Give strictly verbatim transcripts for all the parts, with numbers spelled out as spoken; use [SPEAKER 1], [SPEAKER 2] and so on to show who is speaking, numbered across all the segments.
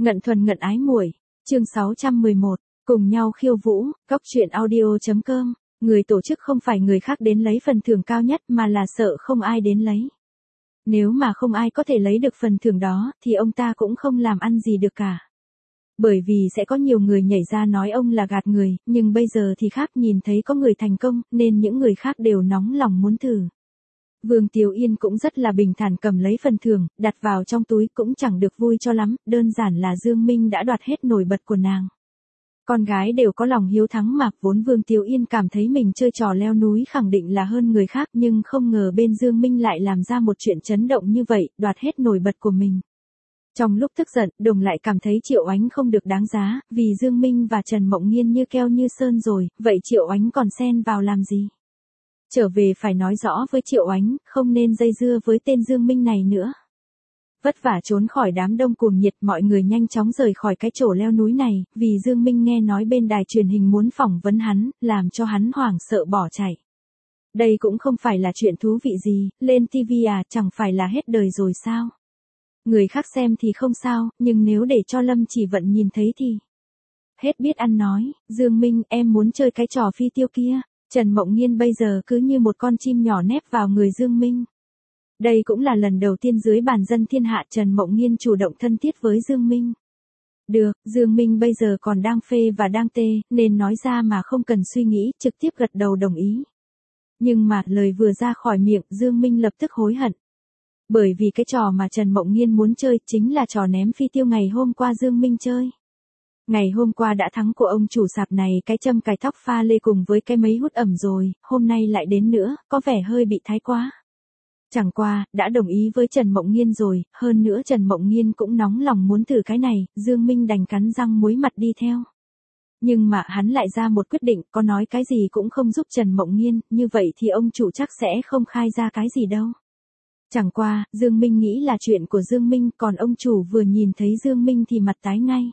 [SPEAKER 1] Ngận thuần ngận ái muội, chương sáu trăm mười một, cùng nhau khiêu vũ, cóc truyện audio.com, người tổ chức không phải người khác đến lấy phần thưởng cao nhất mà là sợ không ai đến lấy. Nếu mà không ai có thể lấy được phần thưởng đó thì ông ta cũng không làm ăn gì được cả. Bởi vì sẽ có nhiều người nhảy ra nói ông là gạt người, nhưng bây giờ thì khác, nhìn thấy có người thành công nên những người khác đều nóng lòng muốn thử. Vương Tiếu Yên cũng rất là bình thản cầm lấy phần thưởng, đặt vào trong túi, cũng chẳng được vui cho lắm, đơn giản là Dương Minh đã đoạt hết nổi bật của nàng. Con gái đều có lòng hiếu thắng mà, vốn Vương Tiếu Yên cảm thấy mình chơi trò leo núi khẳng định là hơn người khác, nhưng không ngờ bên Dương Minh lại làm ra một chuyện chấn động như vậy, đoạt hết nổi bật của mình. Trong lúc tức giận, Đồng lại cảm thấy Triệu Oánh không được đáng giá, vì Dương Minh và Trần Mộng Nghiên như keo như sơn rồi, vậy Triệu Oánh còn xen vào làm gì? Trở về phải nói rõ với Triệu Oánh, không nên dây dưa với tên Dương Minh này nữa. Vất vả trốn khỏi đám đông cuồng nhiệt, mọi người nhanh chóng rời khỏi cái chỗ leo núi này, vì Dương Minh nghe nói bên đài truyền hình muốn phỏng vấn hắn, làm cho hắn hoảng sợ bỏ chạy. Đây cũng không phải là chuyện thú vị gì, lên ti vi à, chẳng phải là hết đời rồi sao? Người khác xem thì không sao, nhưng nếu để cho Lâm Chỉ Vận nhìn thấy thì... Hết biết ăn nói, Dương Minh, em muốn chơi cái trò phi tiêu kia. Trần Mộng Nghiên bây giờ cứ như một con chim nhỏ nép vào người Dương Minh. Đây cũng là lần đầu tiên dưới bàn dân thiên hạ Trần Mộng Nghiên chủ động thân thiết với Dương Minh. Được, Dương Minh bây giờ còn đang phê và đang tê, nên nói ra mà không cần suy nghĩ, trực tiếp gật đầu đồng ý. Nhưng mà lời vừa ra khỏi miệng, Dương Minh lập tức hối hận. Bởi vì cái trò mà Trần Mộng Nghiên muốn chơi chính là trò ném phi tiêu ngày hôm qua Dương Minh chơi. Ngày hôm qua đã thắng của ông chủ sạp này cái châm cài tóc pha lê cùng với cái mấy hút ẩm rồi, hôm nay lại đến nữa, có vẻ hơi bị thái quá. Chẳng qua, đã đồng ý với Trần Mộng Nghiên rồi, hơn nữa Trần Mộng Nghiên cũng nóng lòng muốn thử cái này, Dương Minh đành cắn răng muối mặt đi theo. Nhưng mà hắn lại ra một quyết định, có nói cái gì cũng không giúp Trần Mộng Nghiên, như vậy thì ông chủ chắc sẽ không khai ra cái gì đâu. Chẳng qua, Dương Minh nghĩ là chuyện của Dương Minh, còn ông chủ vừa nhìn thấy Dương Minh thì mặt tái ngay.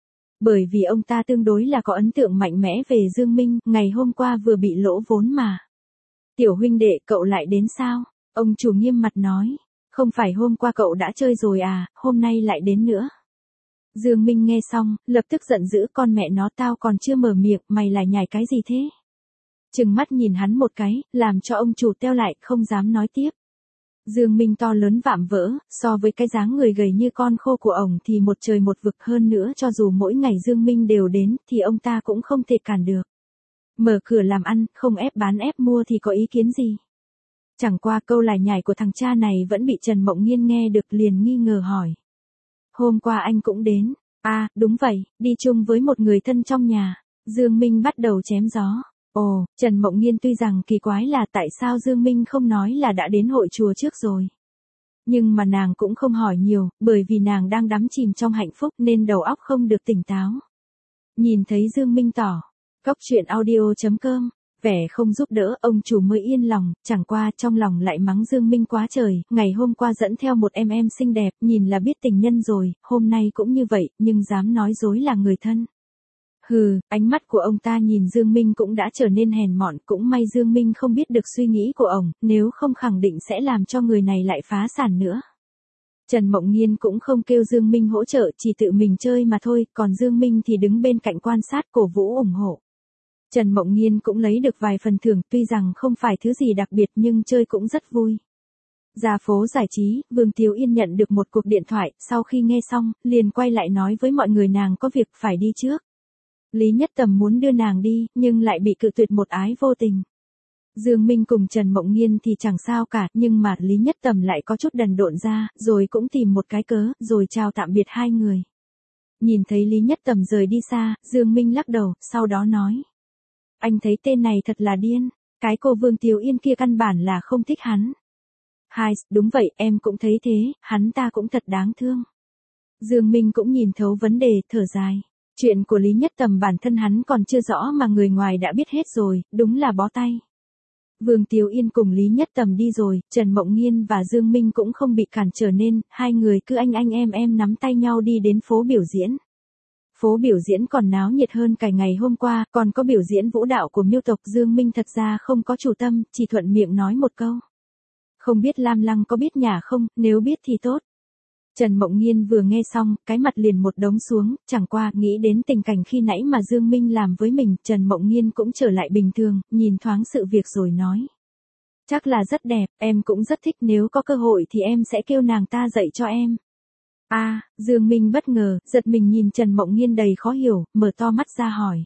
[SPEAKER 1] Bởi vì ông ta tương đối là có ấn tượng mạnh mẽ về Dương Minh, ngày hôm qua vừa bị lỗ vốn mà. Tiểu huynh đệ, cậu lại đến sao? Ông chủ nghiêm mặt nói, không phải hôm qua cậu đã chơi rồi à, hôm nay lại đến nữa. Dương Minh nghe xong, lập tức giận dữ, con mẹ nó, tao còn chưa mở miệng, mày lại nhảy cái gì thế? Trừng mắt nhìn hắn một cái, làm cho ông chủ teo lại, không dám nói tiếp. Dương Minh to lớn vạm vỡ, so với cái dáng người gầy như con khô của ổng thì một trời một vực, hơn nữa cho dù mỗi ngày Dương Minh đều đến thì ông ta cũng không thể cản được. Mở cửa làm ăn, không ép bán ép mua thì có ý kiến gì? Chẳng qua câu lải nhải của thằng cha này vẫn bị Trần Mộng Nghiên nghe được, liền nghi ngờ hỏi. Hôm qua anh cũng đến. À, đúng vậy, đi chung với một người thân trong nhà. Dương Minh bắt đầu chém gió. Ồ, Trần Mộng Nghiên tuy rằng kỳ quái là tại sao Dương Minh không nói là đã đến hội chùa trước rồi. Nhưng mà nàng cũng không hỏi nhiều, bởi vì nàng đang đắm chìm trong hạnh phúc nên đầu óc không được tỉnh táo. Nhìn thấy Dương Minh tỏ, cóc truyện audio.com, vẻ không giúp đỡ, ông chủ mới yên lòng, chẳng qua trong lòng lại mắng Dương Minh quá trời, ngày hôm qua dẫn theo một em em xinh đẹp, nhìn là biết tình nhân rồi, hôm nay cũng như vậy, nhưng dám nói dối là người thân. Hừ, ánh mắt của ông ta nhìn Dương Minh cũng đã trở nên hèn mọn, cũng may Dương Minh không biết được suy nghĩ của ổng, nếu không khẳng định sẽ làm cho người này lại phá sản nữa. Trần Mộng Nghiên cũng không kêu Dương Minh hỗ trợ, chỉ tự mình chơi mà thôi, còn Dương Minh thì đứng bên cạnh quan sát cổ vũ ủng hộ. Trần Mộng Nghiên cũng lấy được vài phần thưởng, tuy rằng không phải thứ gì đặc biệt nhưng chơi cũng rất vui. Ra phố giải trí, Vương Tiếu Yên nhận được một cuộc điện thoại, sau khi nghe xong, liền quay lại nói với mọi người nàng có việc phải đi trước. Lý Nhất Tầm muốn đưa nàng đi, nhưng lại bị cự tuyệt một ái vô tình. Dương Minh cùng Trần Mộng Nghiên thì chẳng sao cả, nhưng mà Lý Nhất Tầm lại có chút đần độn ra, rồi cũng tìm một cái cớ, rồi chào tạm biệt hai người. Nhìn thấy Lý Nhất Tầm rời đi xa, Dương Minh lắc đầu, sau đó nói. Anh thấy tên này thật là điên, cái cô Vương Tiếu Yên kia căn bản là không thích hắn. Hai, đúng vậy, em cũng thấy thế, hắn ta cũng thật đáng thương. Dương Minh cũng nhìn thấu vấn đề, thở dài. Chuyện của Lý Nhất Tầm bản thân hắn còn chưa rõ mà người ngoài đã biết hết rồi, đúng là bó tay. Vương Tiếu Yên cùng Lý Nhất Tầm đi rồi, Trần Mộng Nghiên và Dương Minh cũng không bị cản trở nên, hai người cứ anh anh em em nắm tay nhau đi đến phố biểu diễn. Phố biểu diễn còn náo nhiệt hơn cả ngày hôm qua, còn có biểu diễn vũ đạo của Miêu tộc. Dương Minh thật ra không có chủ tâm, chỉ thuận miệng nói một câu. Không biết Lam Lăng có biết nhà không, nếu biết thì tốt. Trần Mộng Nhiên vừa nghe xong, cái mặt liền một đống xuống, chẳng qua nghĩ đến tình cảnh khi nãy mà Dương Minh làm với mình, Trần Mộng Nhiên cũng trở lại bình thường, nhìn thoáng sự việc rồi nói. Chắc là rất đẹp, em cũng rất thích, nếu có cơ hội thì em sẽ kêu nàng ta dạy cho em. A, à, Dương Minh bất ngờ, giật mình nhìn Trần Mộng Nhiên đầy khó hiểu, mở to mắt ra hỏi.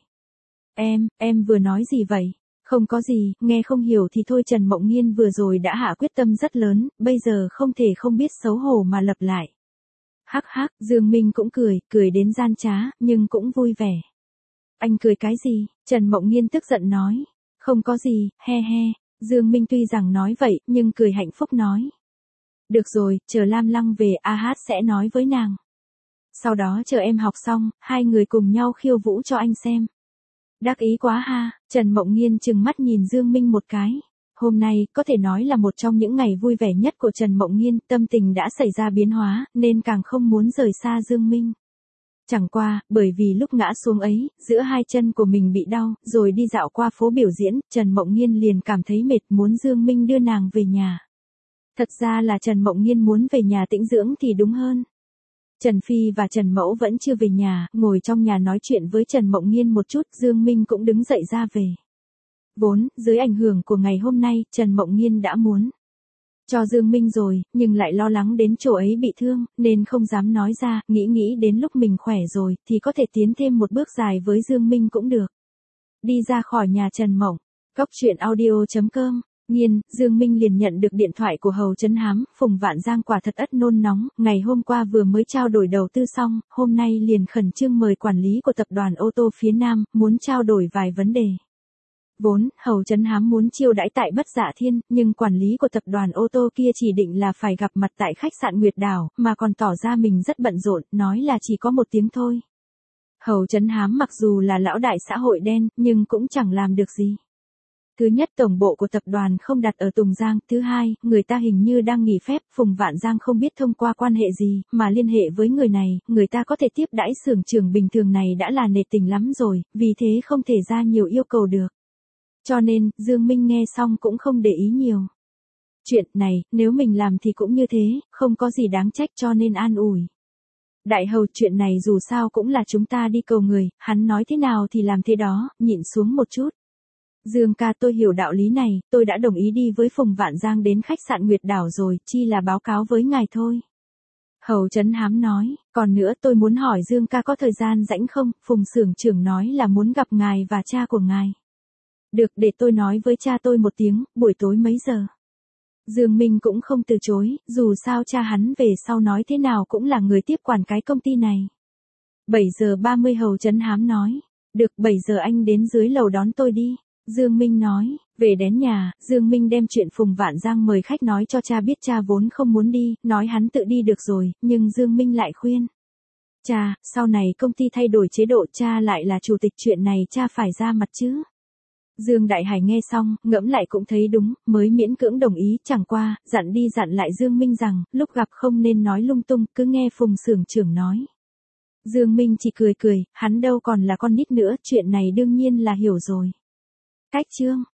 [SPEAKER 1] Em, em vừa nói gì vậy? Không có gì, nghe không hiểu thì thôi. Trần Mộng Nhiên vừa rồi đã hạ quyết tâm rất lớn, bây giờ không thể không biết xấu hổ mà lặp lại. Hắc hắc, Dương Minh cũng cười, cười đến gian trá, nhưng cũng vui vẻ. Anh cười cái gì? Trần Mộng Nhiên tức giận nói. Không có gì, he he. Dương Minh tuy rằng nói vậy, nhưng cười hạnh phúc nói. Được rồi, chờ Lam Lăng về A Hát sẽ nói với nàng. Sau đó chờ em học xong, hai người cùng nhau khiêu vũ cho anh xem. Đắc ý quá ha, Trần Mộng Nhiên trừng mắt nhìn Dương Minh một cái. Hôm nay, có thể nói là một trong những ngày vui vẻ nhất của Trần Mộng Nhiên, tâm tình đã xảy ra biến hóa, nên càng không muốn rời xa Dương Minh. Chẳng qua, bởi vì lúc ngã xuống ấy, giữa hai chân của mình bị đau, rồi đi dạo qua phố biểu diễn, Trần Mộng Nhiên liền cảm thấy mệt, muốn Dương Minh đưa nàng về nhà. Thật ra là Trần Mộng Nhiên muốn về nhà tĩnh dưỡng thì đúng hơn. Trần Phi và Trần Mẫu vẫn chưa về nhà, ngồi trong nhà nói chuyện với Trần Mộng Nhiên một chút, Dương Minh cũng đứng dậy ra về. Vốn, dưới ảnh hưởng của ngày hôm nay, Trần Mộng Nhiên đã muốn cho Dương Minh rồi, nhưng lại lo lắng đến chỗ ấy bị thương, nên không dám nói ra, nghĩ nghĩ đến lúc mình khỏe rồi, thì có thể tiến thêm một bước dài với Dương Minh cũng được. Đi ra khỏi nhà Trần Mộng, Cóc Truyện Audio chấm com. Nhiên, Dương Minh liền nhận được điện thoại của Hầu Trấn Hám, Phùng Vạn Giang quả thật ất nôn nóng, ngày hôm qua vừa mới trao đổi đầu tư xong, hôm nay liền khẩn trương mời quản lý của tập đoàn ô tô phía Nam, muốn trao đổi vài vấn đề. Vốn, Hầu Trấn Hám muốn chiêu đãi tại Bất Dạ Thiên, nhưng quản lý của tập đoàn ô tô kia chỉ định là phải gặp mặt tại khách sạn Nguyệt Đảo, mà còn tỏ ra mình rất bận rộn, nói là chỉ có một tiếng thôi. Hầu Trấn Hám mặc dù là lão đại xã hội đen, nhưng cũng chẳng làm được gì. Thứ nhất, tổng bộ của tập đoàn không đặt ở Tùng Giang, thứ hai, người ta hình như đang nghỉ phép, Phùng Vạn Giang không biết thông qua quan hệ gì, mà liên hệ với người này, người ta có thể tiếp đãi xưởng trưởng bình thường này đã là nể tình lắm rồi, vì thế không thể ra nhiều yêu cầu được. Cho nên, Dương Minh nghe xong cũng không để ý nhiều. Chuyện này, nếu mình làm thì cũng như thế, không có gì đáng trách cho nên an ủi. Đại Hầu, chuyện này dù sao cũng là chúng ta đi cầu người, hắn nói thế nào thì làm thế đó, nhịn xuống một chút. Dương ca, tôi hiểu đạo lý này, tôi đã đồng ý đi với Phùng Vạn Giang đến khách sạn Nguyệt Đảo rồi, chi là báo cáo với ngài thôi. Hầu Trấn Hám nói, còn nữa tôi muốn hỏi Dương ca có thời gian rảnh không, Phùng xưởng trưởng nói là muốn gặp ngài và cha của ngài. Được, để tôi nói với cha tôi một tiếng, buổi tối mấy giờ. Dương Minh cũng không từ chối, dù sao cha hắn về sau nói thế nào cũng là người tiếp quản cái công ty này. bảy giờ ba mươi Hầu Trấn Hám nói, được, bảy giờ anh đến dưới lầu đón tôi đi. Dương Minh nói, về đến nhà, Dương Minh đem chuyện Phùng Vạn Giang mời khách nói cho cha biết, cha vốn không muốn đi, nói hắn tự đi được rồi, nhưng Dương Minh lại khuyên. Cha, sau này công ty thay đổi chế độ, cha lại là chủ tịch, chuyện này cha phải ra mặt chứ. Dương Đại Hải nghe xong, ngẫm lại cũng thấy đúng, mới miễn cưỡng đồng ý, chẳng qua, dặn đi dặn lại Dương Minh rằng, lúc gặp không nên nói lung tung, cứ nghe Phùng xưởng trưởng nói. Dương Minh chỉ cười cười, hắn đâu còn là con nít nữa, chuyện này đương nhiên là hiểu rồi. Cách chương